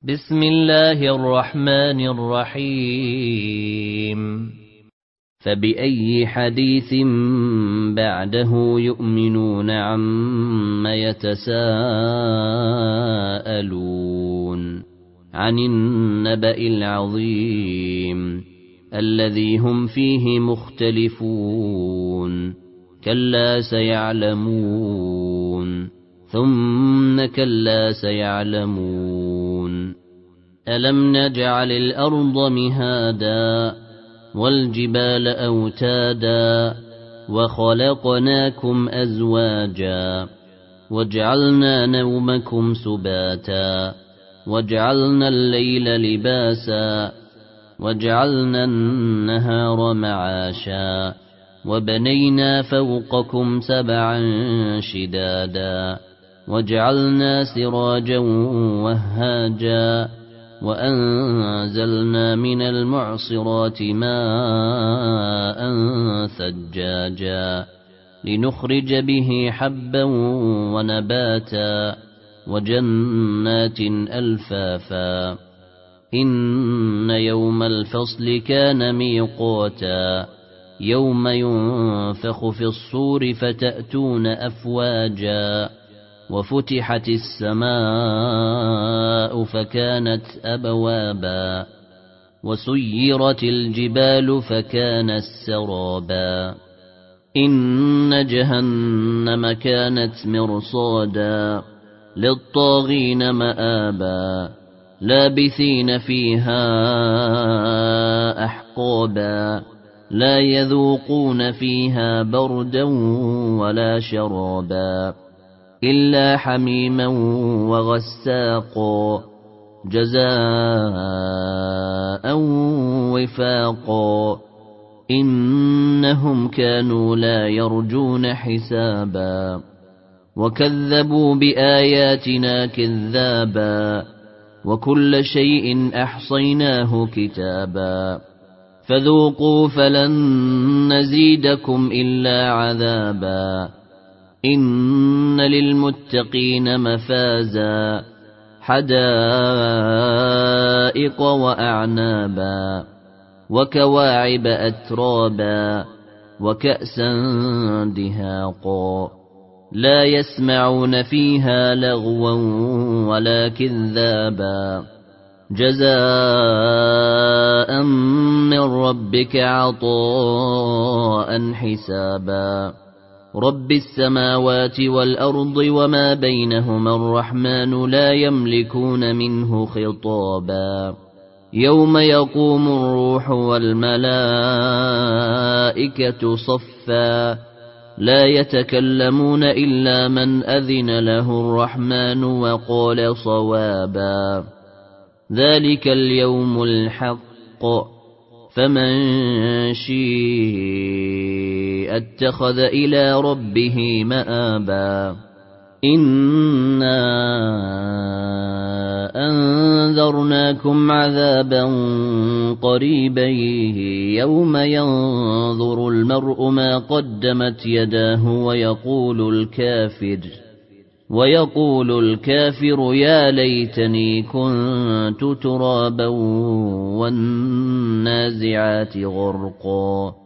بسم الله الرحمن الرحيم فبأي حديث بعده يؤمنون عما يتساءلون عن النبأ العظيم الذي هم فيه مختلفون كلا سيعلمون ثم كلا سيعلمون ألم نجعل الأرض مهادا والجبال أوتادا وخلقناكم أزواجا وجعلنا نومكم سباتا وجعلنا الليل لباسا وجعلنا النهار معاشا وبنينا فوقكم سبعا شدادا وجعلنا سراجا وهاجا وأنزلنا من المعصرات ماء ثجاجا لنخرج به حبا ونباتا وجنات ألفافا إن يوم الفصل كان ميقاتا يوم ينفخ في الصور فتأتون أفواجا وفتحت السماء فكانت أبوابا وسيرت الجبال فكانت سرابا إن جهنم كانت مرصادا للطاغين مآبا لابثين فيها أحقابا لا يذوقون فيها بردا ولا شرابا إلا حميما وغساقا جزاء وفاقا إنهم كانوا لا يرجون حسابا وكذبوا بآياتنا كذابا وكل شيء أحصيناه كتابا فذوقوا فلن نزيدكم إلا عذابا إن للمتقين مفازا حدائق وأعنابا وكواعب أترابا وكأسا دهاقا لا يسمعون فيها لغوا ولا كذابا جزاء من ربك عطاء حسابا رب السماوات والأرض وما بينهما الرحمن لا يملكون منه خطابا يوم يقوم الروح والملائكة صفا لا يتكلمون إلا من أذن له الرحمن وقال صوابا ذلك اليوم الحق فمن شاء اتخذ إلى ربه مآبا إنا أنذرناكم عذابا قريبا يوم ينظر المرء ما قدمت يداه ويقول الكافر يا ليتني كنت ترابا والنازعات غرقا